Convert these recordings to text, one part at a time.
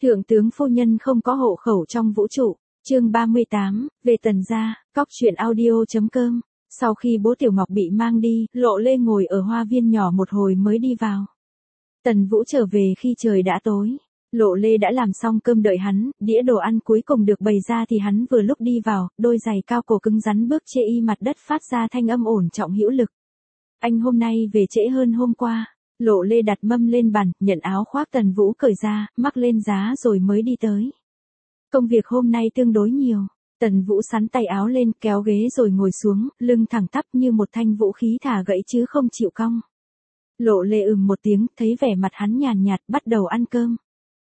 Thượng tướng phu nhân không có hộ khẩu trong vũ trụ. Chương 38, về Tần gia, cóc truyện audio.com. Sau khi bố Tiểu Ngọc bị mang đi, Lộ Lê ngồi ở hoa viên nhỏ một hồi mới đi vào. Tần Vũ trở về khi trời đã tối. Lộ Lê đã làm xong cơm đợi hắn, đĩa đồ ăn cuối cùng được bày ra thì hắn vừa lúc đi vào, đôi giày cao cổ cứng rắn bước chê y mặt đất phát ra thanh âm ổn trọng hữu lực. Anh hôm nay về trễ hơn hôm qua. Lộ Lê đặt mâm lên bàn, nhận áo khoác Tần Vũ cởi ra, mắc lên giá rồi mới đi tới. Công việc hôm nay tương đối nhiều. Tần Vũ sắn tay áo lên, kéo ghế rồi ngồi xuống, lưng thẳng tắp như một thanh vũ khí thả gãy chứ không chịu cong. Lộ Lê một tiếng, thấy vẻ mặt hắn nhàn nhạt, bắt đầu ăn cơm.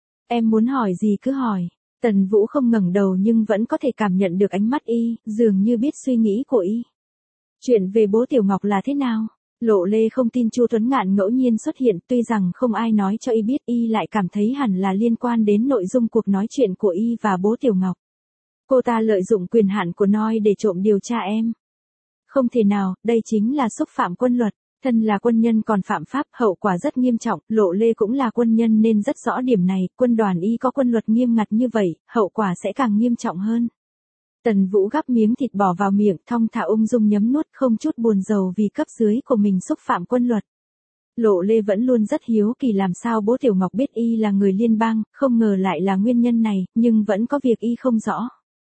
Em muốn hỏi gì cứ hỏi. Tần Vũ không ngẩng đầu nhưng vẫn có thể cảm nhận được ánh mắt y, dường như biết suy nghĩ của y. Chuyện về bố Tiểu Ngọc là thế nào? Lộ Lê không tin Chu Tuấn Ngạn ngẫu nhiên xuất hiện, tuy rằng không ai nói cho y biết, y lại cảm thấy hẳn là liên quan đến nội dung cuộc nói chuyện của y và bố Tiểu Ngọc. Cô ta lợi dụng quyền hạn của Noi để trộm điều tra em. Không thể nào, đây chính là xúc phạm quân luật. Thân là quân nhân còn phạm pháp, hậu quả rất nghiêm trọng, Lộ Lê cũng là quân nhân nên rất rõ điểm này, quân đoàn y có quân luật nghiêm ngặt như vậy, hậu quả sẽ càng nghiêm trọng hơn. Tần Vũ gắp miếng thịt bò vào miệng, thong thả ung dung nhấm nuốt, không chút buồn rầu vì cấp dưới của mình xúc phạm quân luật. Lộ Lê vẫn luôn rất hiếu kỳ làm sao bố Tiểu Ngọc biết y là người liên bang, không ngờ lại là nguyên nhân này, nhưng vẫn có việc y không rõ.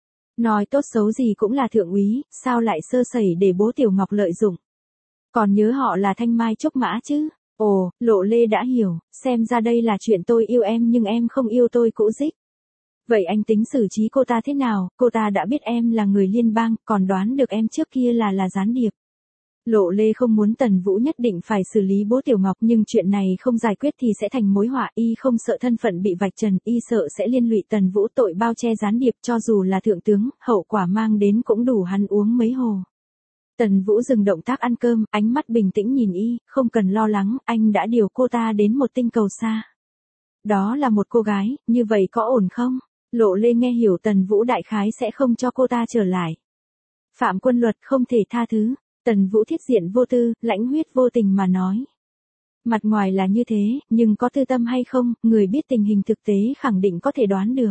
Nói tốt xấu gì cũng là thượng úy, sao lại sơ sẩy để bố Tiểu Ngọc lợi dụng. Còn nhớ họ là Thanh Mai Trúc Mã chứ? Ồ, Lộ Lê đã hiểu, xem ra đây là chuyện tôi yêu em nhưng em không yêu tôi cũ dích. Vậy anh tính xử trí cô ta thế nào? Cô ta đã biết em là người liên bang, còn đoán được em trước kia là gián điệp. Lộ Lê không muốn Tần Vũ nhất định phải xử lý bố Tiểu Ngọc nhưng chuyện này không giải quyết thì sẽ thành mối họa, y không sợ thân phận bị vạch trần, y sợ sẽ liên lụy Tần Vũ tội bao che gián điệp, cho dù là thượng tướng, hậu quả mang đến cũng đủ hắn uống mấy hồ. Tần Vũ dừng động tác ăn cơm, ánh mắt bình tĩnh nhìn y, không cần lo lắng, anh đã điều cô ta đến một tinh cầu xa. Đó là một cô gái, như vậy có ổn không? Lộ Lê nghe hiểu Tần Vũ đại khái sẽ không cho cô ta trở lại. Phạm quân luật không thể tha thứ. Tần Vũ thiết diện vô tư, lãnh huyết vô tình mà nói. Mặt ngoài là như thế, nhưng có tư tâm hay không, người biết tình hình thực tế khẳng định có thể đoán được.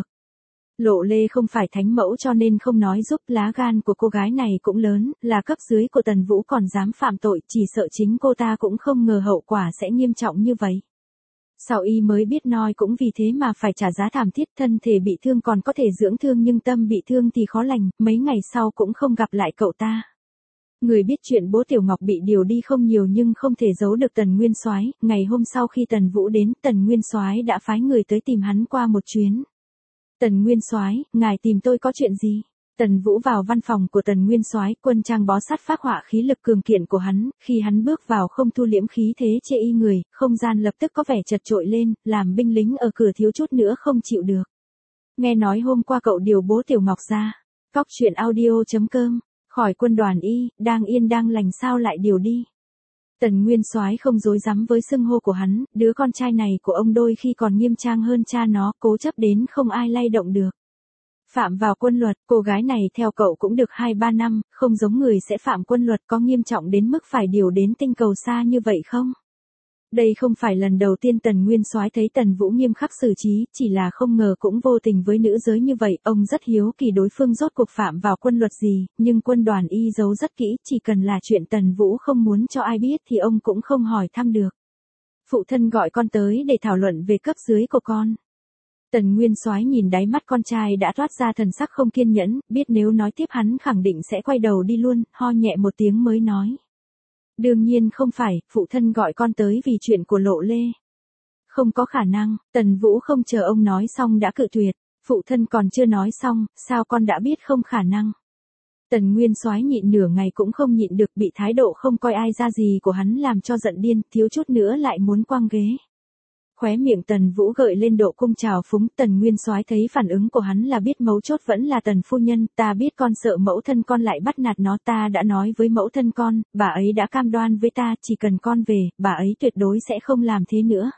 Lộ Lê không phải thánh mẫu cho nên không nói giúp, lá gan của cô gái này cũng lớn, là cấp dưới của Tần Vũ còn dám phạm tội, chỉ sợ chính cô ta cũng không ngờ hậu quả sẽ nghiêm trọng như vậy. Sau y mới biết Noi cũng vì thế mà phải trả giá thảm thiết, thân thể bị thương còn có thể dưỡng thương nhưng tâm bị thương thì khó lành, mấy ngày sau cũng không gặp lại cậu ta. Người biết chuyện bố Tiểu Ngọc bị điều đi không nhiều nhưng không thể giấu được Tần Nguyên Soái, ngày hôm sau khi Tần Vũ đến, Tần Nguyên Soái đã phái người tới tìm hắn qua một chuyến. Tần Nguyên Soái, ngài tìm tôi có chuyện gì? Tần Vũ vào văn phòng của Tần Nguyên Soái, quân trang bó sát phác họa khí lực cường kiện của hắn, khi hắn bước vào không thu liễm khí thế chê y người, không gian lập tức có vẻ chật trội lên, làm binh lính ở cửa thiếu chút nữa không chịu được. Nghe nói hôm qua cậu điều bố Tiểu Ngọc ra. Cóc truyện audio.com. Khỏi quân đoàn y, đang yên đang lành sao lại điều đi. Tần Nguyên Soái không dối dám với xưng hô của hắn, đứa con trai này của ông đôi khi còn nghiêm trang hơn cha nó, cố chấp đến không ai lay động được. Phạm vào quân luật, cô gái này theo cậu cũng được 2-3 năm, không giống người sẽ phạm quân luật, có nghiêm trọng đến mức phải điều đến tinh cầu xa như vậy không? Đây không phải lần đầu tiên Tần Nguyên Soái thấy Tần Vũ nghiêm khắc xử trí, chỉ là không ngờ cũng vô tình với nữ giới như vậy, ông rất hiếu kỳ đối phương rốt cuộc phạm vào quân luật gì, nhưng quân đoàn y giấu rất kỹ, chỉ cần là chuyện Tần Vũ không muốn cho ai biết thì ông cũng không hỏi thăm được. Phụ thân gọi con tới để thảo luận về cấp dưới của con. Tần Nguyên Soái nhìn đáy mắt con trai đã toát ra thần sắc không kiên nhẫn, biết nếu nói tiếp hắn khẳng định sẽ quay đầu đi luôn, ho nhẹ một tiếng mới nói. Đương nhiên không phải, phụ thân gọi con tới vì chuyện của Lộ Lê. Không có khả năng, Tần Vũ không chờ ông nói xong đã cự tuyệt, phụ thân còn chưa nói xong, sao con đã biết không khả năng. Tần Nguyên Soái nhịn nửa ngày cũng không nhịn được, bị thái độ không coi ai ra gì của hắn làm cho giận điên, thiếu chút nữa lại muốn quăng ghế. Khóe miệng Tần Vũ gợi lên độ cung trào phúng, Tần Nguyên Soái thấy phản ứng của hắn là biết mấu chốt vẫn là Tần phu nhân, ta biết con sợ mẫu thân con lại bắt nạt nó, ta đã nói với mẫu thân con, bà ấy đã cam đoan với ta, chỉ cần con về, bà ấy tuyệt đối sẽ không làm thế nữa.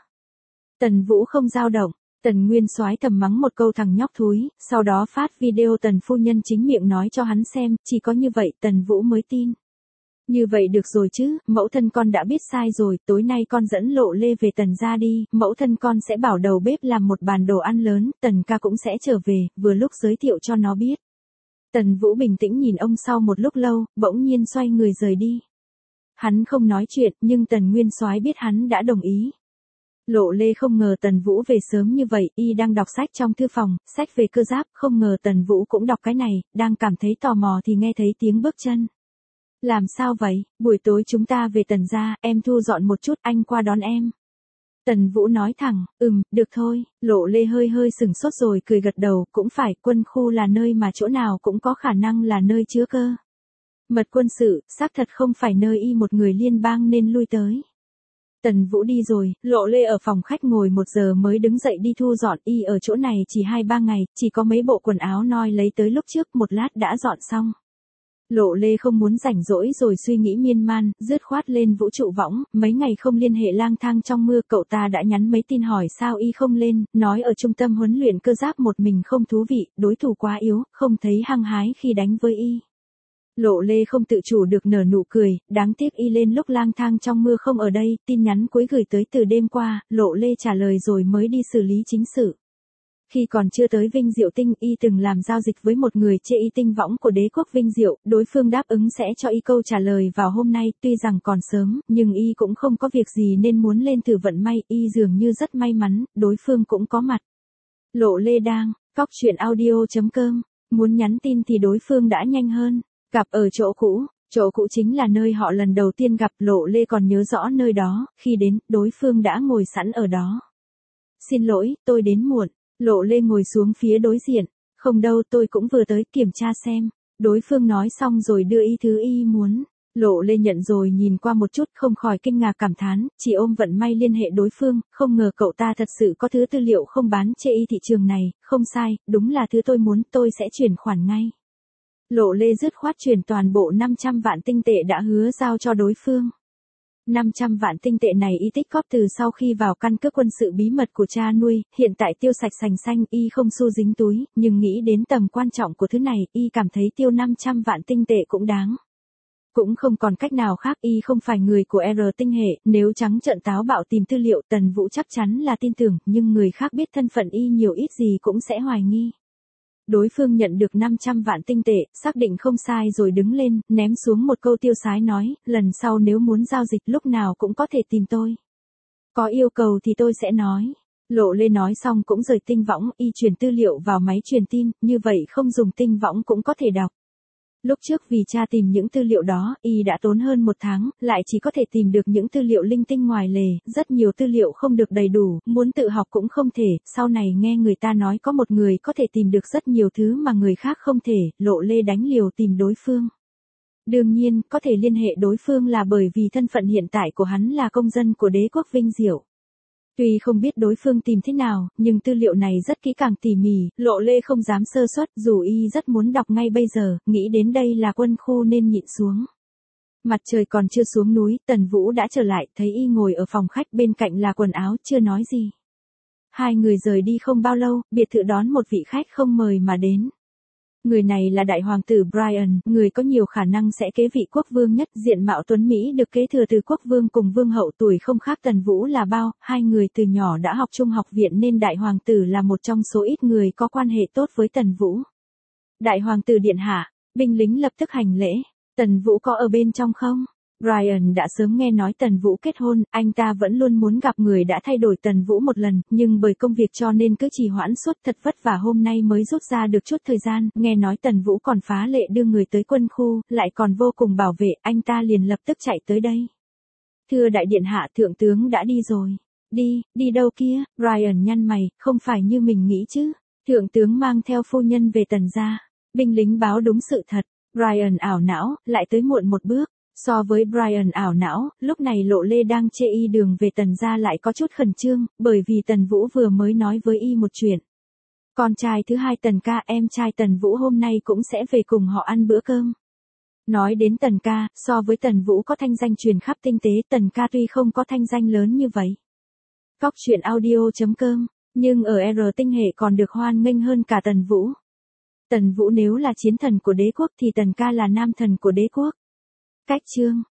Tần Vũ không dao động, Tần Nguyên Soái thầm mắng một câu thằng nhóc thúi, sau đó phát video Tần phu nhân chính miệng nói cho hắn xem, chỉ có như vậy Tần Vũ mới tin. Như vậy được rồi chứ, mẫu thân con đã biết sai rồi, tối nay con dẫn Lộ Lê về Tần gia đi, mẫu thân con sẽ bảo đầu bếp làm một bàn đồ ăn lớn, Tần ca cũng sẽ trở về, vừa lúc giới thiệu cho nó biết. Tần Vũ bình tĩnh nhìn ông sau một lúc lâu, bỗng nhiên xoay người rời đi. Hắn không nói chuyện, nhưng Tần Nguyên Soái biết hắn đã đồng ý. Lộ Lê không ngờ Tần Vũ về sớm như vậy, y đang đọc sách trong thư phòng, sách về cơ giáp, không ngờ Tần Vũ cũng đọc cái này, đang cảm thấy tò mò thì nghe thấy tiếng bước chân. Làm sao vậy, buổi tối chúng ta về Tần gia, em thu dọn một chút, anh qua đón em. Tần Vũ nói thẳng, được thôi, Lộ Lê hơi hơi sừng sốt rồi cười gật đầu, cũng phải, quân khu là nơi mà chỗ nào cũng có khả năng là nơi chứa cơ mật quân sự, xác thật không phải nơi y một người liên bang nên lui tới. Tần Vũ đi rồi, Lộ Lê ở phòng khách ngồi 1 giờ mới đứng dậy đi thu dọn, y ở chỗ này chỉ 2-3 ngày, chỉ có mấy bộ quần áo noi lấy tới lúc trước, một lát đã dọn xong. Lộ Lê không muốn rảnh rỗi rồi suy nghĩ miên man, dứt khoát lên vũ trụ võng, mấy ngày không liên hệ lang thang trong mưa, cậu ta đã nhắn mấy tin hỏi sao y không lên, nói ở trung tâm huấn luyện cơ giáp một mình không thú vị, đối thủ quá yếu, không thấy hăng hái khi đánh với y. Lộ Lê không tự chủ được nở nụ cười, đáng tiếc y lên lúc lang thang trong mưa không ở đây, tin nhắn cuối gửi tới từ đêm qua, Lộ Lê trả lời rồi mới đi xử lý chính sự. Khi còn chưa tới Vinh Diệu Tinh, y từng làm giao dịch với một người chê y tinh võng của đế quốc Vinh Diệu, đối phương đáp ứng sẽ cho y câu trả lời vào hôm nay, tuy rằng còn sớm, nhưng y cũng không có việc gì nên muốn lên thử vận may, y dường như rất may mắn, đối phương cũng có mặt. Lộ Lê đang, cóc truyện audio.com, muốn nhắn tin thì đối phương đã nhanh hơn, gặp ở chỗ cũ chính là nơi họ lần đầu tiên gặp, Lộ Lê còn nhớ rõ nơi đó, khi đến, đối phương đã ngồi sẵn ở đó. Xin lỗi, tôi đến muộn. Lộ Lê ngồi xuống phía đối diện, không đâu tôi cũng vừa tới kiểm tra xem. Đối phương nói xong rồi đưa y thứ y muốn. Lộ Lê nhận rồi nhìn qua một chút không khỏi kinh ngạc cảm thán, chỉ ôm vận may liên hệ đối phương, không ngờ cậu ta thật sự có thứ tư liệu không bán chê y thị trường này, không sai, đúng là thứ tôi muốn, tôi sẽ chuyển khoản ngay. Lộ Lê dứt khoát chuyển toàn bộ 500 vạn tinh tệ đã hứa giao cho đối phương. 500 vạn tinh tệ này y tích góp từ sau khi vào căn cứ quân sự bí mật của cha nuôi, hiện tại tiêu sạch sành xanh, y không xu dính túi, nhưng nghĩ đến tầm quan trọng của thứ này, y cảm thấy tiêu 500 vạn tinh tệ cũng đáng. Cũng không còn cách nào khác, y không phải người của R tinh hệ, nếu trắng trợn táo bạo tìm tư liệu, Tần Vũ chắc chắn là tin tưởng, nhưng người khác biết thân phận y nhiều ít gì cũng sẽ hoài nghi. Đối phương nhận được 500 vạn tinh tệ, xác định không sai rồi đứng lên, ném xuống một câu tiêu sái nói, lần sau nếu muốn giao dịch lúc nào cũng có thể tìm tôi. Có yêu cầu thì tôi sẽ nói. Lộ Lê nói xong cũng rời tinh võng, y truyền tư liệu vào máy truyền tin, như vậy không dùng tinh võng cũng có thể đọc. Lúc trước vì cha tìm những tư liệu đó, y đã tốn hơn 1 tháng, lại chỉ có thể tìm được những tư liệu linh tinh ngoài lề, rất nhiều tư liệu không được đầy đủ, muốn tự học cũng không thể, sau này nghe người ta nói có một người có thể tìm được rất nhiều thứ mà người khác không thể, Lộ Lê đánh liều tìm đối phương. Đương nhiên, có thể liên hệ đối phương là bởi vì thân phận hiện tại của hắn là công dân của đế quốc Vinh Diệu. Tuy không biết đối phương tìm thế nào, nhưng tư liệu này rất kỹ càng tỉ mỉ, Lộ Lê không dám sơ suất, dù y rất muốn đọc ngay bây giờ, nghĩ đến đây là quân khu nên nhịn xuống. Mặt trời còn chưa xuống núi, Tần Vũ đã trở lại, thấy y ngồi ở phòng khách bên cạnh là quần áo, chưa nói gì. Hai người rời đi không bao lâu, biệt thự đón một vị khách không mời mà đến. Người này là đại hoàng tử Brian, người có nhiều khả năng sẽ kế vị quốc vương nhất, diện mạo tuấn Mỹ được kế thừa từ quốc vương cùng vương hậu, tuổi không khác Tần Vũ là bao, hai người từ nhỏ đã học chung học viện nên đại hoàng tử là một trong số ít người có quan hệ tốt với Tần Vũ. Đại hoàng tử điện hạ, binh lính lập tức hành lễ, Tần Vũ có ở bên trong không? Brian đã sớm nghe nói Tần Vũ kết hôn, anh ta vẫn luôn muốn gặp người đã thay đổi Tần Vũ một lần, nhưng bởi công việc cho nên cứ trì hoãn suốt, thật vất vả hôm nay mới rút ra được chút thời gian, nghe nói Tần Vũ còn phá lệ đưa người tới quân khu, lại còn vô cùng bảo vệ, anh ta liền lập tức chạy tới đây. Thưa đại điện hạ, thượng tướng đã đi rồi. Đi đâu kia? Brian nhăn mày, không phải như mình nghĩ chứ. Thượng tướng mang theo phu nhân về Tần gia. Binh lính báo đúng sự thật. Brian ảo não, lại tới muộn một bước. So với Brian ảo não, lúc này Lộ Lê đang chê y đường về Tần gia lại có chút khẩn trương, bởi vì Tần Vũ vừa mới nói với y một chuyện. Con trai thứ hai Tần ca, em trai Tần Vũ hôm nay cũng sẽ về cùng họ ăn bữa cơm. Nói đến Tần ca, so với Tần Vũ có thanh danh truyền khắp tinh tế, Tần ca tuy không có thanh danh lớn như vậy. Cóc truyện audio.com, nhưng ở R tinh hệ còn được hoan nghênh hơn cả Tần Vũ. Tần Vũ nếu là chiến thần của đế quốc thì Tần ca là nam thần của đế quốc. Cách chương